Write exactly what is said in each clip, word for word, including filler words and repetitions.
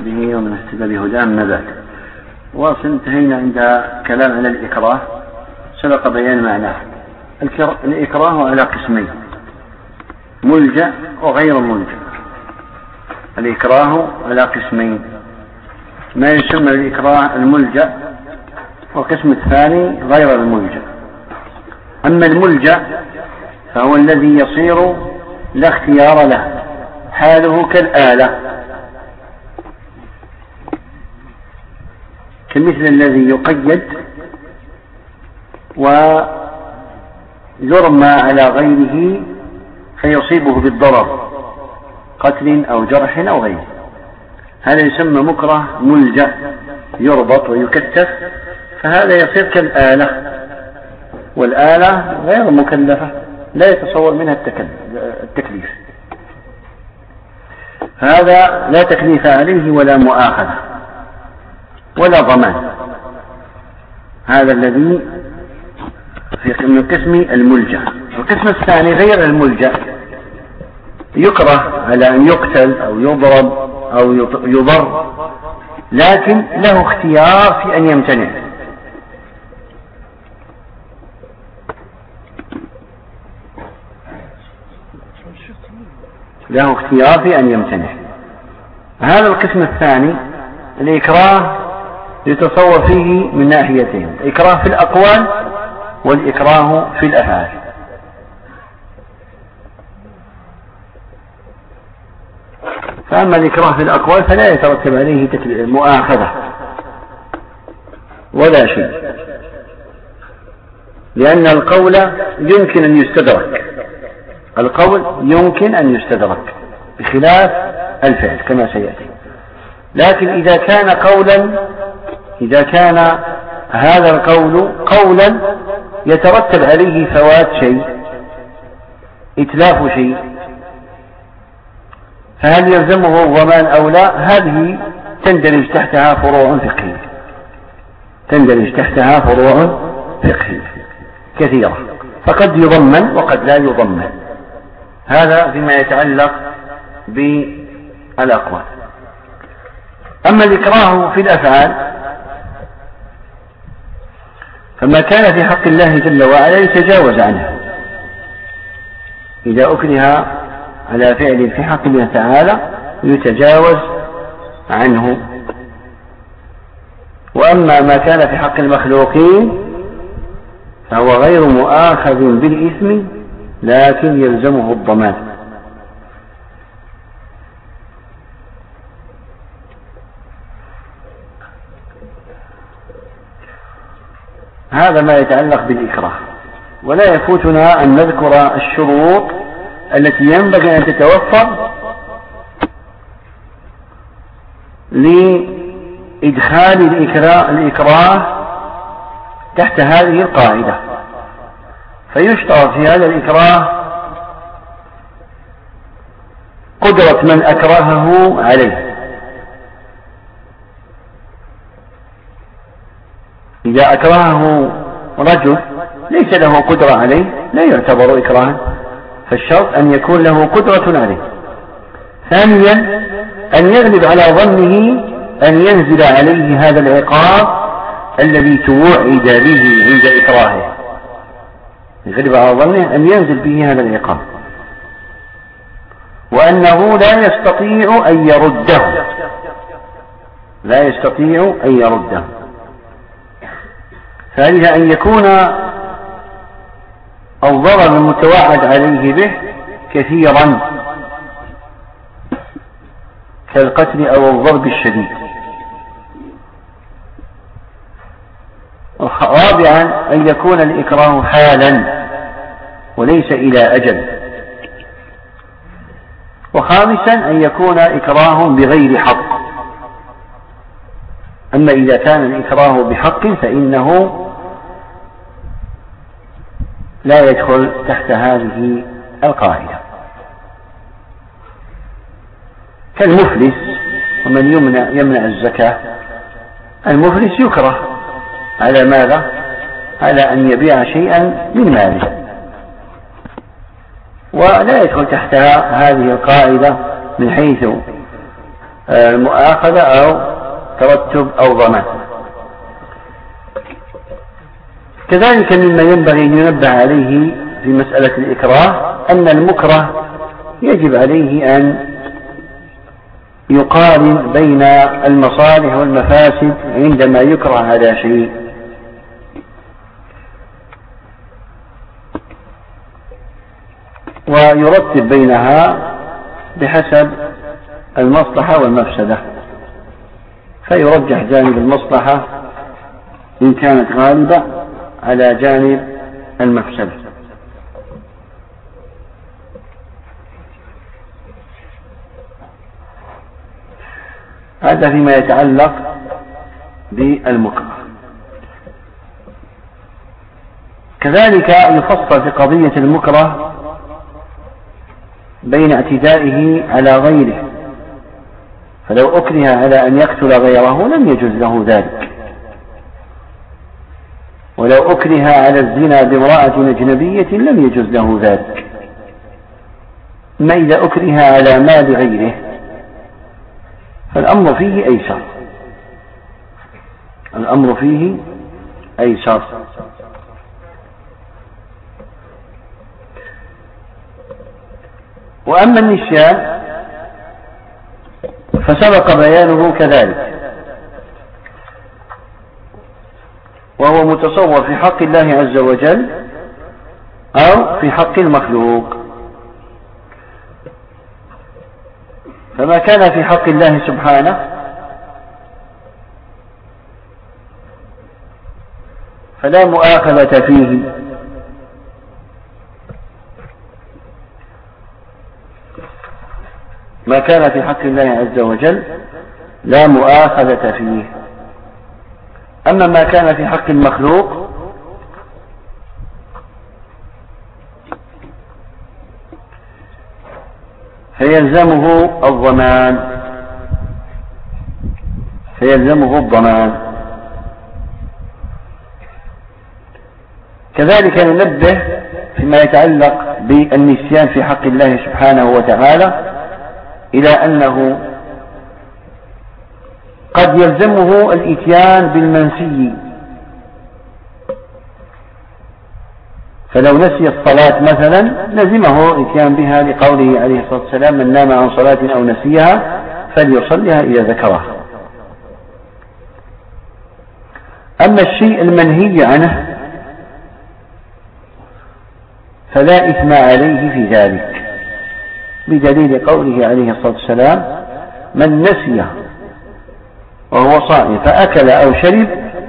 وصحبه ومن اهتدى بهداه أما بعد. واصل انتهينا عند كلام على الإكراه، سبق بيان معناه. الإكراه على قسمين: ملجأ وغير ملجأ. الإكراه على قسمين: ما يسمى الإكراه الملجأ، والقسم الثاني غير الملجأ. أما الملجأ فهو الذي يصير لا اختيار له، حاله كالآلة، كمثل الذي يقيد ويرمى على غيره فيصيبه بالضرر، قتل أو جرح أو غيره. هذا يسمى مكره ملجأ، يربط ويكتف، فهذا يصير كالآلة، والآلة غير مكلفة، لا يتصور منها التكليف، هذا لا تكليف عليه ولا مؤاخذة ولا ضمان. هذا الذي في من قسم الملجأ. القسم الثاني غير الملجأ: يكره على أن يقتل أو يضرب أو يضر، لكن له اختيار في أن يمتنع. له اختيار في أن يمتنع. هذا القسم الثاني الإكراه يتصور فيه من ناحيتين: الإكراه في الأقوال والإكراه في الأفعال. فأما الإكراه في الأقوال فلا يترتب عليه مؤاخذة ولا شيء، لأن القول يمكن أن يستدرك، القول يمكن أن يستدرك بخلاف الفعل كما سيأتي. لكن إذا كان قولا، إذا كان هذا القول قولا يترتب عليه فوات شيء، إتلاف شيء، فهل يلزمه الضمان أو لا؟ هذه تندرج تحتها فروع فقهية، تندرج تحتها فروع فقهية كثيرة، فقد يضمن وقد لا يضمن. هذا فيما يتعلق بالأقوال. أما الإكراه في الأفعال فما كان في حق الله جل وعلا يتجاوز عنه. إذا أكره على فعل في حق الله تعالى يتجاوز عنه. وأما ما كان في حق المخلوقين فهو غير مؤاخذ بالإثم، لكن يلزمه الضمان. هذا ما يتعلق بالإكراه. ولا يفوتنا أن نذكر الشروط التي ينبغي أن تتوفر لإدخال الإكراه تحت هذه القاعدة. فيشترط في هذا الإكراه قدرة من أكرهه عليه. إذا أكرهه رجل ليس له قدرة عليه لا يعتبر إكراها، فالشرط أن يكون له قدرة عليه. ثانيا أن يغلب على ظنه أن ينزل عليه هذا العقاب الذي توعد به عند إكراهه، يغلب على ظنه أن ينزل به هذا العقاب، وأنه لا يستطيع أن يرده، لا يستطيع أن يرده. ثالثا أن يكون الضرر المتوعد عليه به كثيرا كالقتل أو الضرب الشديد. رابعا أن يكون الإكراه حالا وليس إلى أجل. وخامسا أن يكون إكراه بغير حق. أما إذا كان الإكراه بحق فإنه لا يدخل تحت هذه القاعدة. كالمفلس ومن يمنع, يمنع الزكاة. المفلس يكره على ماذا؟ على أن يبيع شيئا من ماله، ولا يدخل تحتها هذه القاعدة من حيث مؤاخذة أو ترتب أو ضمان. كذلك مما ينبغي أن ينبه عليه في مسألة الإكراه أن المكره يجب عليه أن يقارن بين المصالح والمفاسد عندما يكره على شيء، ويرتب بينها بحسب المصلحة والمفسدة، فيرجح جانب المصلحة إن كانت غالبة على جانب المفسدة. هذا فيما يتعلق بالمكره. كذلك يفصل في قضية المكره بين اعتدائه على غيره، فلو أكره على أن يقتل غيره لم يجوز له ذلك، ولو أكره على الزنا بامرأة أجنبية لم يجوز له ذلك. ما إذا أكره على مال غيره فالأمر فيه أيسر، الأمر فيه أيسر. وأما النسيان فسبق بيانه كذلك، وهو متصور في حق الله عز وجل أو في حق المخلوق. فما كان في حق الله سبحانه فلا مؤاخذة فيه، ما كان في حق الله عز وجل لا مؤاخذة فيه. أما ما كان في حق المخلوق فيلزمه الضمان، فيلزمه الضمان. كذلك ننبه فيما يتعلق بالنسيان في حق الله سبحانه وتعالى إلى أنه قد يلزمه الإتيان بالمنسي، فلو نسي الصلاة مثلا لزمه الإتيان بها لقوله عليه الصلاة والسلام: من نام عن صلاة أو نسيها فليصلها إذا ذكرها. أما الشيء المنهي عنه فلا إثم عليه في ذلك، بدليل قوله عليه الصلاة والسلام: من نسي وهو صائم فأكل أو شرب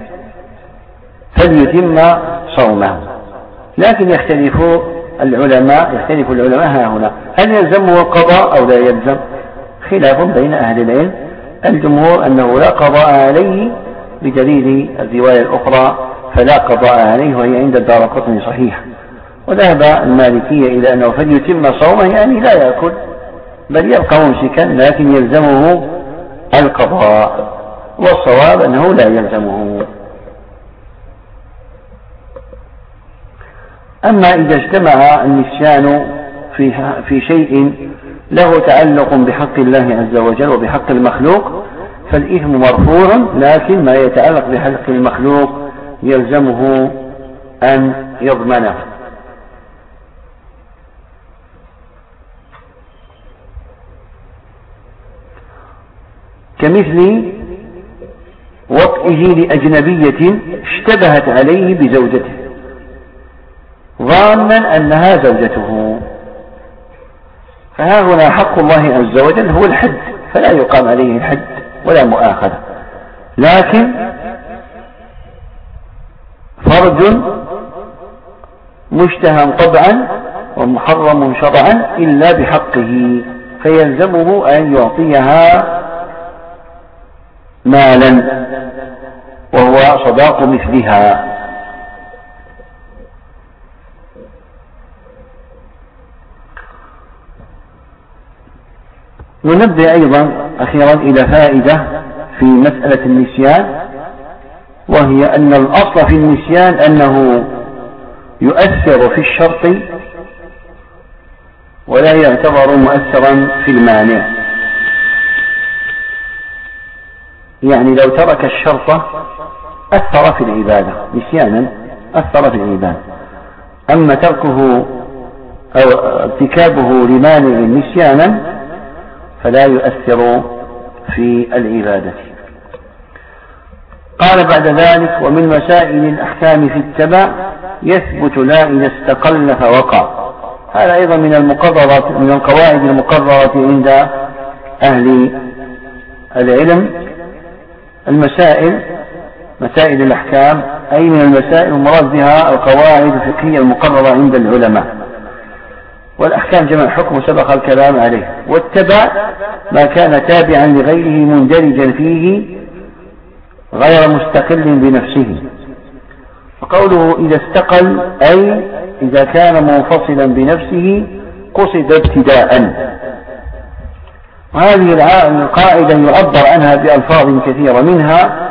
فليتم صومه. لكن يختلف العلماء يختلف العلماء ها هنا، هل يلزمه القضاء أو لا يلزم؟ خلاف بين أهل العلم. الجمهور أنه لا قضاء عليه بدليل الرواية الأخرى فلا قضاء عليه، وهي عند الدارقطني صحيح. وذهب المالكية إلى أنه فليتم صومه، يعني لا يأكل بل يبقى ممسكا لكن يلزمه القضاء، والصواب أنه لا يلزمه. أما إذا اجتمع النسيان في في شيء له تعلق بحق الله عز وجل وبحق المخلوق فالإثم مرفوع، لكن ما يتعلق بحق المخلوق يلزمه أن يضمنه. كمثل وطئه لأجنبية اشتبهت عليه بزوجته ظانا أنها زوجته، فها هنا حق الله عز وجل هو الحد، فلا يقام عليه الحد ولا مؤاخذة، لكن فرج مشتهى طبعا ومحرم شرعا إلا بحقه، فيلزمه أن يعطيها مالا وهو صداق مثلها. ننبه أيضا أخيرا إلى فائدة في مسألة النسيان، وهي أن الأصل في النسيان أنه يؤثر في الشرط ولا يعتبر مؤثرا في المانع. يعني لو ترك الشرط أثر في العبادة نسيانا، أثر في العبادة. أما تركه أو ارتكابه لمانع نسيانا فلا يؤثر في العبادة. قال بعد ذلك: ومن مسائل الأحكام في التبع يثبت لا إذا استقل فوقع. هذا أيضا من المقررات من القواعد المقررة عند أهل العلم. المسائل مسائل الأحكام أي من المسائل المراد بها القواعد الفقهية المقررة عند العلماء، والأحكام جمع حكم سبق الكلام عليه. والتبع ما كان تابعا لغيره مندرجا فيه غير مستقل بنفسه. وقوله إذا استقل أي إذا كان منفصلا بنفسه قصد ابتداء. وهذه القاعدة يعبر عنها بألفاظ كثيرة، منها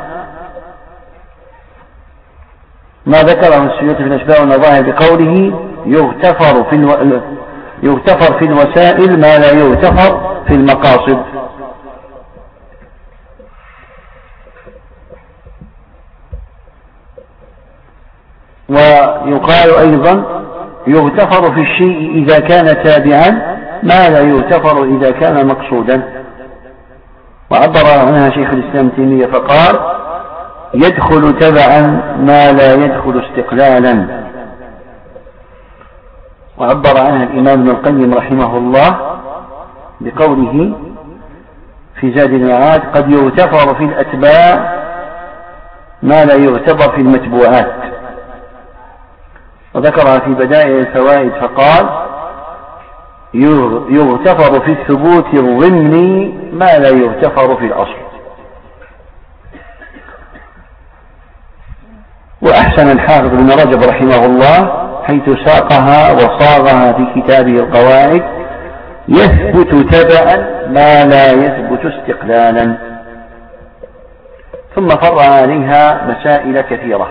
ما ذكره السيوطي في الأشباه والنظائر بقوله يغتفر في, الو... يغتفر في الوسائل ما لا يغتفر في المقاصد. ويقال أيضا يغتفر في الشيء إذا كان تابعا ما لا يغتفر إذا كان مقصودا. وعبر عنها شيخ الإسلام تيمية فقال يدخل تبعا ما لا يدخل استقلالا. وعبر عنها الإمام ابن القيم رحمه الله بقوله في زاد المعاد قد يغتفر في الأتباع ما لا يغتفر في المتبوعات. وذكرها في بدائع الفوائد فقال يغتفر في الثبوت الضمني ما لا يغتفر في الأصل. وأحسن الحافظ ابن رجب رحمه الله حيث ساقها وصاغها في كتابه القواعد يثبت تبعا ما لا يثبت استقلالا، ثم فرع عليها مسائل كثيرة.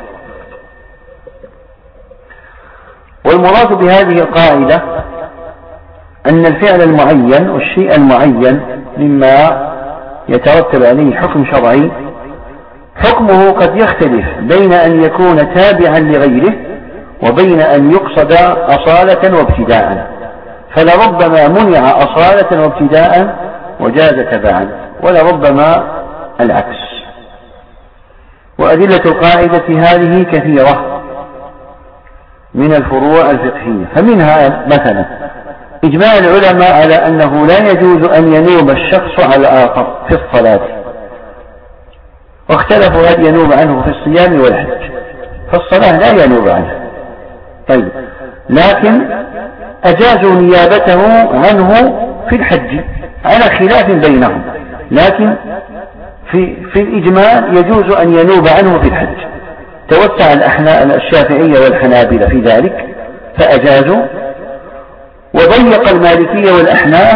والمراد بهذه القاعدة أن الفعل المعين والشيء المعين مما يترتب عليه حكم شرعي حكمه قد يختلف بين أن يكون تابعا لغيره وبين أن يقصد أصالة وابتداء، فلربما منع أصالة وابتداء وجاز تبعا، ولربما العكس. وأدلة القاعدة هذه كثيرة من الفروع الفقهية، فمنها مثلا إجماع العلماء على أنه لا يجوز أن ينوب الشخص على الآخر في الصلاة، واختلفوا هل ينوب عنه في الصيام والحج. فالصلاة لا ينوب عنه، طيب، لكن أجازوا نيابته عنه في الحج على خلاف بينهم، لكن في, في الإجماع يجوز أن ينوب عنه في الحج. توسع الشافعية والحنابلة في ذلك فأجازوا، وضيق المالكية والأحناف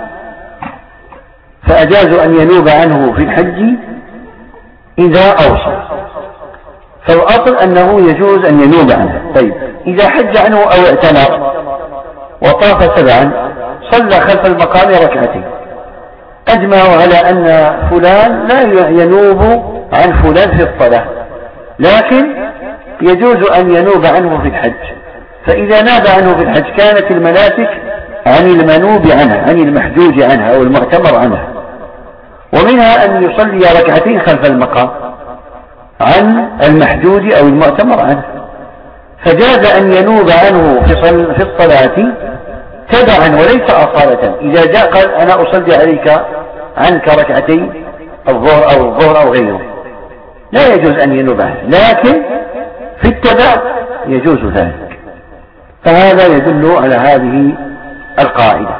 فأجازوا أن ينوب عنه في الحج إذا أوصى. فالأصل أنه يجوز أن ينوب عنه. طيب، إذا حج عنه أو اعتمر وطاف سبعا صلى خلف المقام ركعتين، أجمعوا على أن فلان لا ينوب عن فلان في الصلاة، لكن يجوز أن ينوب عنه في الحج. فإذا ناب عنه في الحج كانت المناسك عن المنوب عنها، عن المحجوج عنها أو المعتمر عنها. ومنها أن يصلي ركعتين خلف المقام عن المحجوج أو المعتمر عنه، فجاز أن ينوب عنه في الصلاة تبعا وليس أصالة. إذا جاء قال أنا أصلي عليك عنك ركعتين الظهر أو الظهر أو غيره لا يجوز أن ينوب عنه، لكن في التبع يجوز ذلك. فهذا يدل على هذه القاعدة.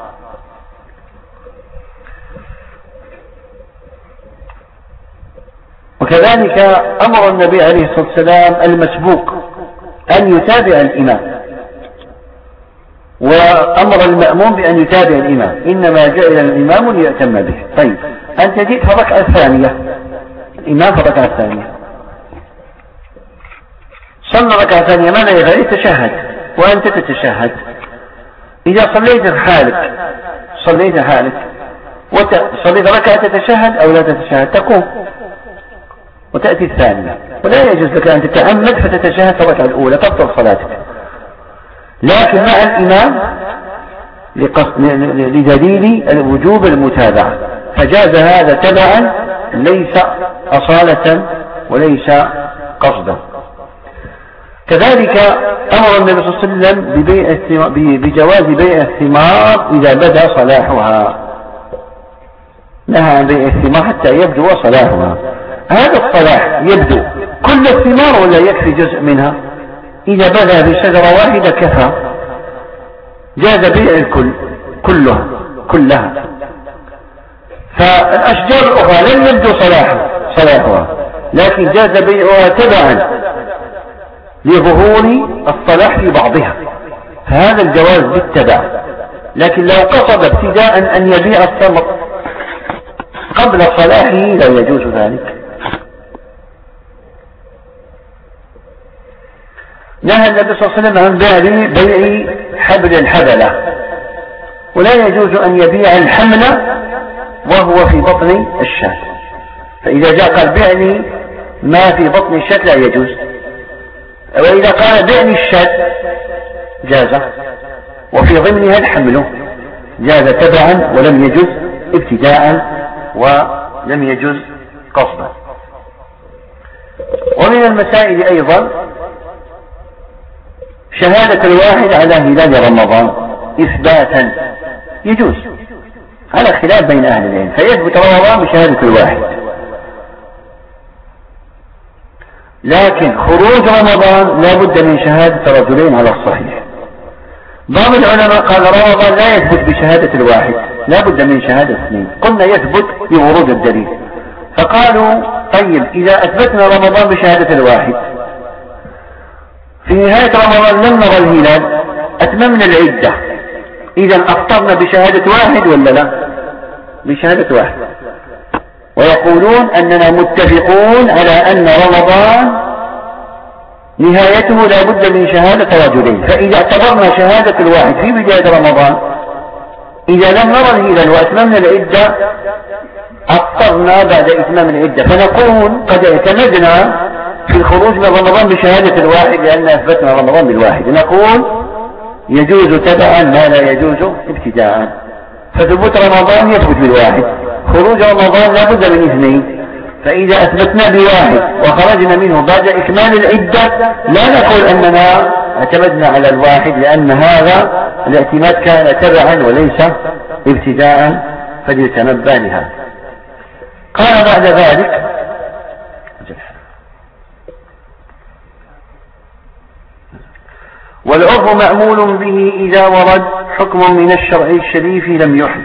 وكذلك أمر النبي عليه الصلاة والسلام المسبوق أن يتابع الإمام، وأمر المأموم بأن يتابع الإمام، إنما جعل الإمام ليأتم به. طيب، أنت جئت في الركعة الثانية، الإمام في الركعة الثانية صلى الركعة الثانية، ماذا يفعل؟ يتشهد وأنت تتشهد. إذا صليت حالك صليت حالك وصليت ركعة تتشهد أو لا تتشهد، تقوم وتأتي الثانية، ولا يجوز لك أن تتعمد فتتشهد في الركعة الأولى تبطل صلاتك، لكن مع الإمام لدليل الوجوب المتابعة، فجاز هذا تبعا ليس أصالة وليس قصدا. كذلك أمر النبي صلى الله عليه وسلم ببيع بجواز بيع الثمار إذا بدا صلاحها، نهى عن بيع الثمار حتى يبدو صلاحها. هذا الصلاح يبدو كل الثمار ولا يكفي جزء منها؟ إذا بدا بشجرة واحدة كفى، جاز بيع الكل كلها كلها. فالأشجار الأخرى لم يبدو صلاحها صلاحها لكن جاز بيعها تبعا لظهور الصلاح في بعضها، فهذا الجواز بالتبع. لكن لو قصد ابتداء أن يبيع الثمر قبل صلاحه لا يجوز ذلك. نهى النبي صلى الله عليه وسلم عن بيع حبل الحبلة، ولا يجوز أن يبيع الحمل وهو في بطن الشاة، فإذا جاء قال بعني ما في بطن الشاة لا يجوز، وإذا قال بعني الشاة جاز، وفي ضمنها الحمل جاز تبعا ولم يجوز ابتداء ولم يجوز قصدا. ومن المسائل أيضا شهادة الواحد على هلال رمضان إثباتا يجوز على خلاف بين أهل العلم، فيثبت رمضان بشهادة الواحد، لكن خروج رمضان لا بد من شهادة رجلين على الصحيح. بعض العلماء قال رمضان لا يثبت بشهادة الواحد، لا بد من شهادة اثنين. قلنا يثبت بورود الدليل، فقالوا طيب إذا أثبتنا رمضان بشهادة الواحد في نهاية رمضان لم نرى الهلال أتممنا العدة، إذا أفطرنا بشهادة واحد ولا لا؟ بشهادة واحد. ويقولون أننا متفقون على أن رمضان نهايته لا بد من شهادة رجلين، فإذا اعتبرنا شهادة الواحد في بداية رمضان إذا لم نرى الهلال وأتممنا العدة أفطرنا بعد إتمام العدة، فنقول قد اعتمدنا في الخروج من رمضان بشهادة الواحد لأن أثبتنا رمضان بالواحد، نقول يجوز تبعا ما لا يجوز ابتداء. فثبوت رمضان يثبت بالواحد، خروج رمضان لا بد من اثنين، فإذا أثبتنا بواحد وخرجنا منه بعد إكمال العدة لا نقول أننا اعتمدنا على الواحد، لأن هذا الاعتماد كان تبعا وليس ابتداء، فليتنبه لهذا. قال بعد ذلك والعرف مأمول به إذا ورد حكم من الشرع الشريف لم يحد.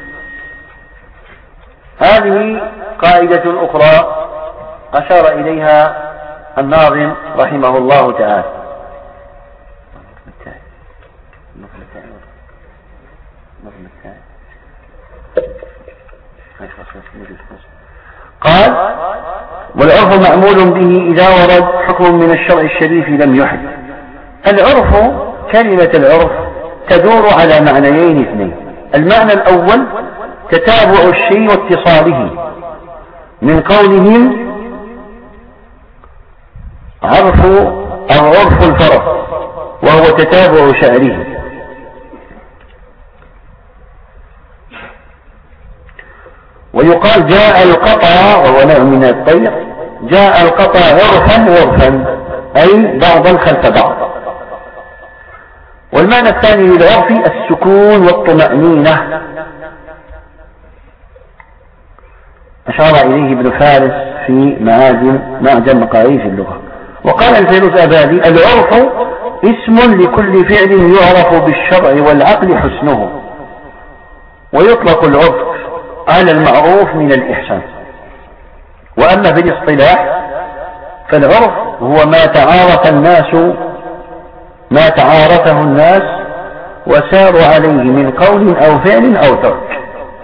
هذه قاعدة أخرى أشار إليها الناظم رحمه الله تعالى. قال والعرف مأمول به إذا ورد حكم من الشرع الشريف لم يحد. العرف كلمة العرف تدور على معنيين اثنين. المعنى الأول تتابع الشيء واتصاله، من قولهم عرف أو عرف الفرس وهو تتابع شعره، ويقال جاء القطع وهو نوع من الطير، جاء القطع عرفا عرفا أي بعضا خلف بعض. والمعنى الثاني للعرف السكون والطمأنينة، أشار إليه ابن فارس في معاجم معجم مقاييس اللغة. وقال الفيروز أبادي العرف اسم لكل فعل يعرف بالشرع والعقل حسنه، ويطلق العرف على المعروف من الإحسان. وأما في الاصطلاح فالعرف هو ما تعارف الناس ما تعارفه الناس وساروا عليه من قول أو فعل أو ترك.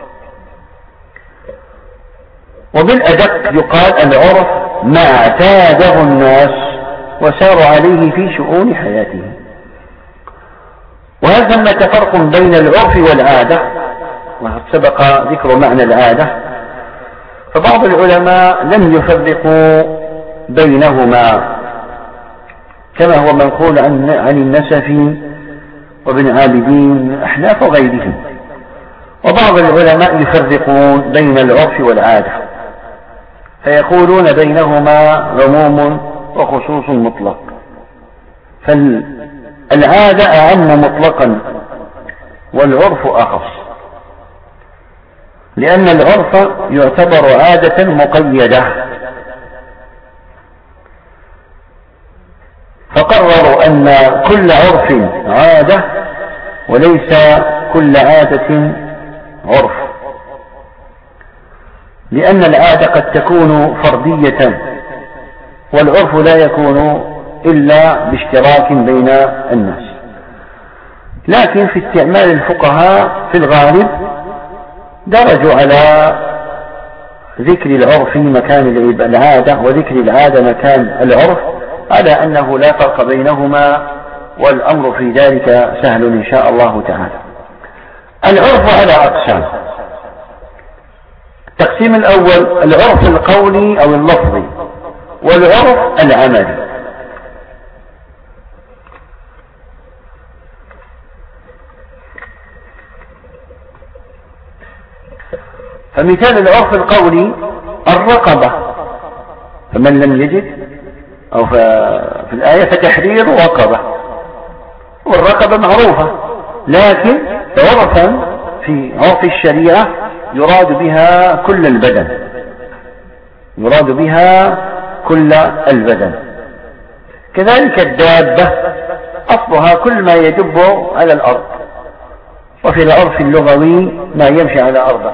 وبالأدق يقال العرف ما اعتاده الناس وساروا عليه في شؤون حياتهم. وهل ثمة فرق بين العرف والعادة؟ وقد سبق ذكر معنى العادة، فبعض العلماء لم يفرقوا بينهما، كما هو منقول عن, عن النسفي وابن عابدين أحناف وغيرهم. وبعض العلماء يفرقون بين العرف والعادة فيقولون بينهما عموم وخصوص مطلق، فالعادة أعم مطلقا والعرف أخص، لأن العرف يعتبر عادة مقيدة، فقرروا أن كل عرف عادة وليس كل عادة عرف، لأن العادة قد تكون فردية والعرف لا يكون إلا باشتراك بين الناس. لكن في استعمال الفقهاء في الغالب درجوا على ذكر العرف مكان العادة وذكر العادة مكان العرف، على أنه لا فرق بينهما، والأمر في ذلك سهل إن شاء الله تعالى. العرف على أقسام: التقسيم الأول العرف القولي أو اللفظي، والعرف العملي. فمثال العرف القولي الرقبة، فمن لم يجد أو في الآية فتحرير رقبة، والرقبة معروفة، لكن عرفا في عرف الشريعة يراد بها كل البدن، يراد بها كل البدن. كذلك الدابة أصلها كل ما يدب على الأرض، وفي العرف اللغوي ما يمشي على أرضه.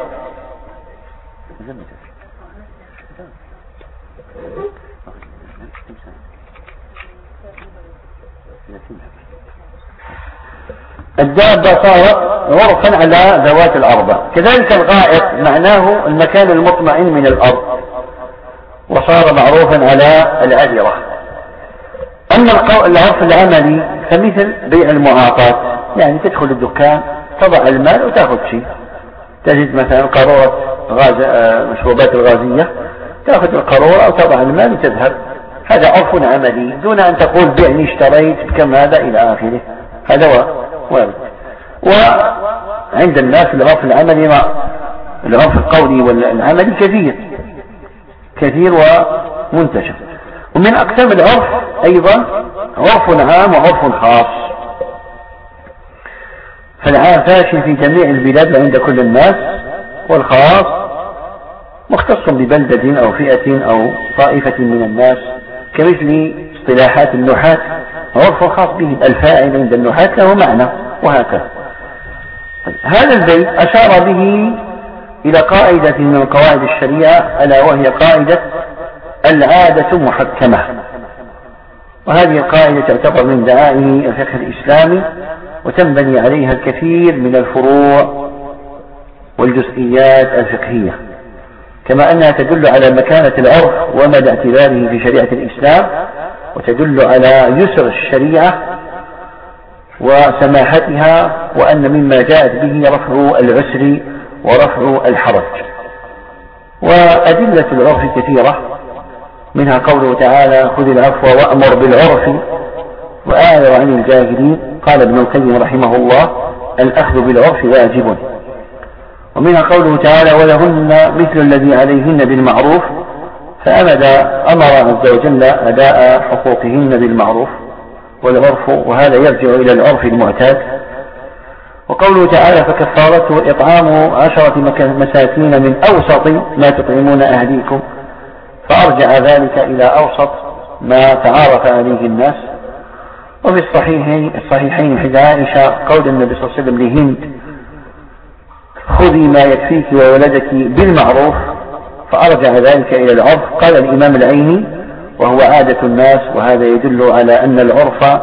الدابة صارت عرفا على ذوات الأربع. كذلك الغائط معناه المكان المطمئن من الأرض، وصار معروفا على العذرة. أما العرف العملي فمثل بيع المعاطاة، يعني تدخل الدكان تضع المال وتأخذ شيء، تجد مثلا قارورة غاز مشروبات الغازية، تأخذ القارورة أو تضع المال وتذهب، هذا عرف عملي دون أن تقول بعني اشتريت بكم هذا إلى آخره، هذا وارد. وعند الناس العرف العملي العرف القولي والعملي كثير كثير ومنتشر. ومن أقسام العرف أيضا عرف عام وعرف خاص، فالعام فاشل في جميع البلاد عند كل الناس، والخاص مختص ببلدة أو فئة أو طائفة من الناس، كمثل اصطلاحات النحاة عرف خاص به، الفاعل عند النحاة له معنى، وهكذا. هذا البيت أشار به إلى قاعدة من قواعد الشريعة، ألا وهي قاعدة العادة محكمة، وهذه القاعدة تعتبر من دعائم الفقه الإسلامي، وتنبني عليها الكثير من الفروع والجزئيات الفقهية، كما أنها تدل على مكانة العرف ومدى اعتباره في شريعة الإسلام، وتدل على يسر الشريعة وسماحتها، وأن مما جاءت به رفع العسر ورفع الحرج. وأدلة العرف كثيرة، منها قوله تعالى: خذ العفو وأمر بالعرف وأعرض عن الجاهلين. قال ابن القيم رحمه الله: الأخذ بالعرف واجب. ومنها قوله تعالى: ولهن مثل الذي عليهن بالمعروف، فأمد أمر عز وجل أداء حقوقهن بالمعروف والعرف، وهذا يرجع إلى العرف المعتاد. وقوله تعالى: فكفارته إطعام عشرة مساكين من أوسط ما تطعمون أهليكم، فأرجع ذلك إلى أوسط ما تعارف عليه الناس. وفي الصحيحين الصحيحين حديث عائشة قول النبي صلى الله عليه وسلم لهند: خذي ما يكفيك وولدك بالمعروف، فأرجع ذلك إلى العرف. قال الإمام العيني: وهو عادة الناس، وهذا يدل على أن العرف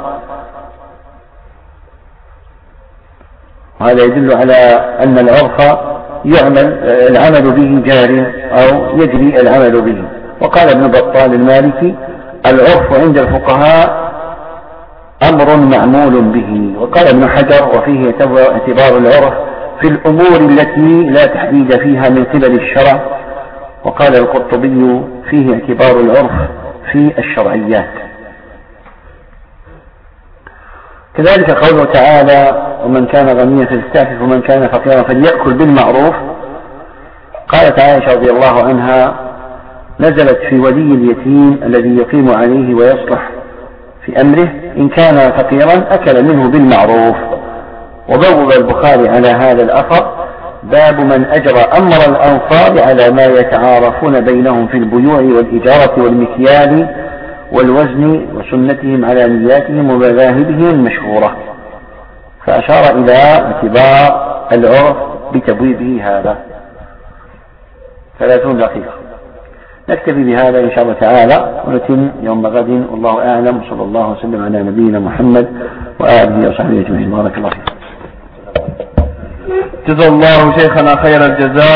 وهذا يدل على أن العرف يعمل العمل به جار أو يجري العمل به. وقال ابن بطال المالكي: العرف عند الفقهاء أمر معمول به. وقال ابن حجر: وفيه اعتبار العرف في الأمور التي لا تحديد فيها من قبل الشرع. وقال القرطبي: فيه اعتبار العرف في الشرعيات. كذلك قوله تعالى ومن كان غنيا فليستعفف ومن كان فقيرا فليأكل بالمعروف. قالت عائشة رضي الله عنها نزلت في ولي اليتيم الذي يقيم عليه ويصلح في أمره إن كان فقيرا أكل منه بالمعروف. وبوب البخاري على هذا الأثر باب من أجرى أمر الأنصار على ما يتعارفون بينهم في البيوع والإجارة والمكيال والوزن وسنتهم على نياتهم ومذاهبهم المشهورة، فأشار إلى اعتبار العرف بتبويبه هذا. ثلاثون دقيقة. نكتفي بهذا إن شاء الله تعالى ونتم يوم غد، والله أعلم. صلى الله وسلم على نبينا محمد وآله وصحبه أجمعين. بارك الله فيكم. جزا الله شيخنا خير الجزاء.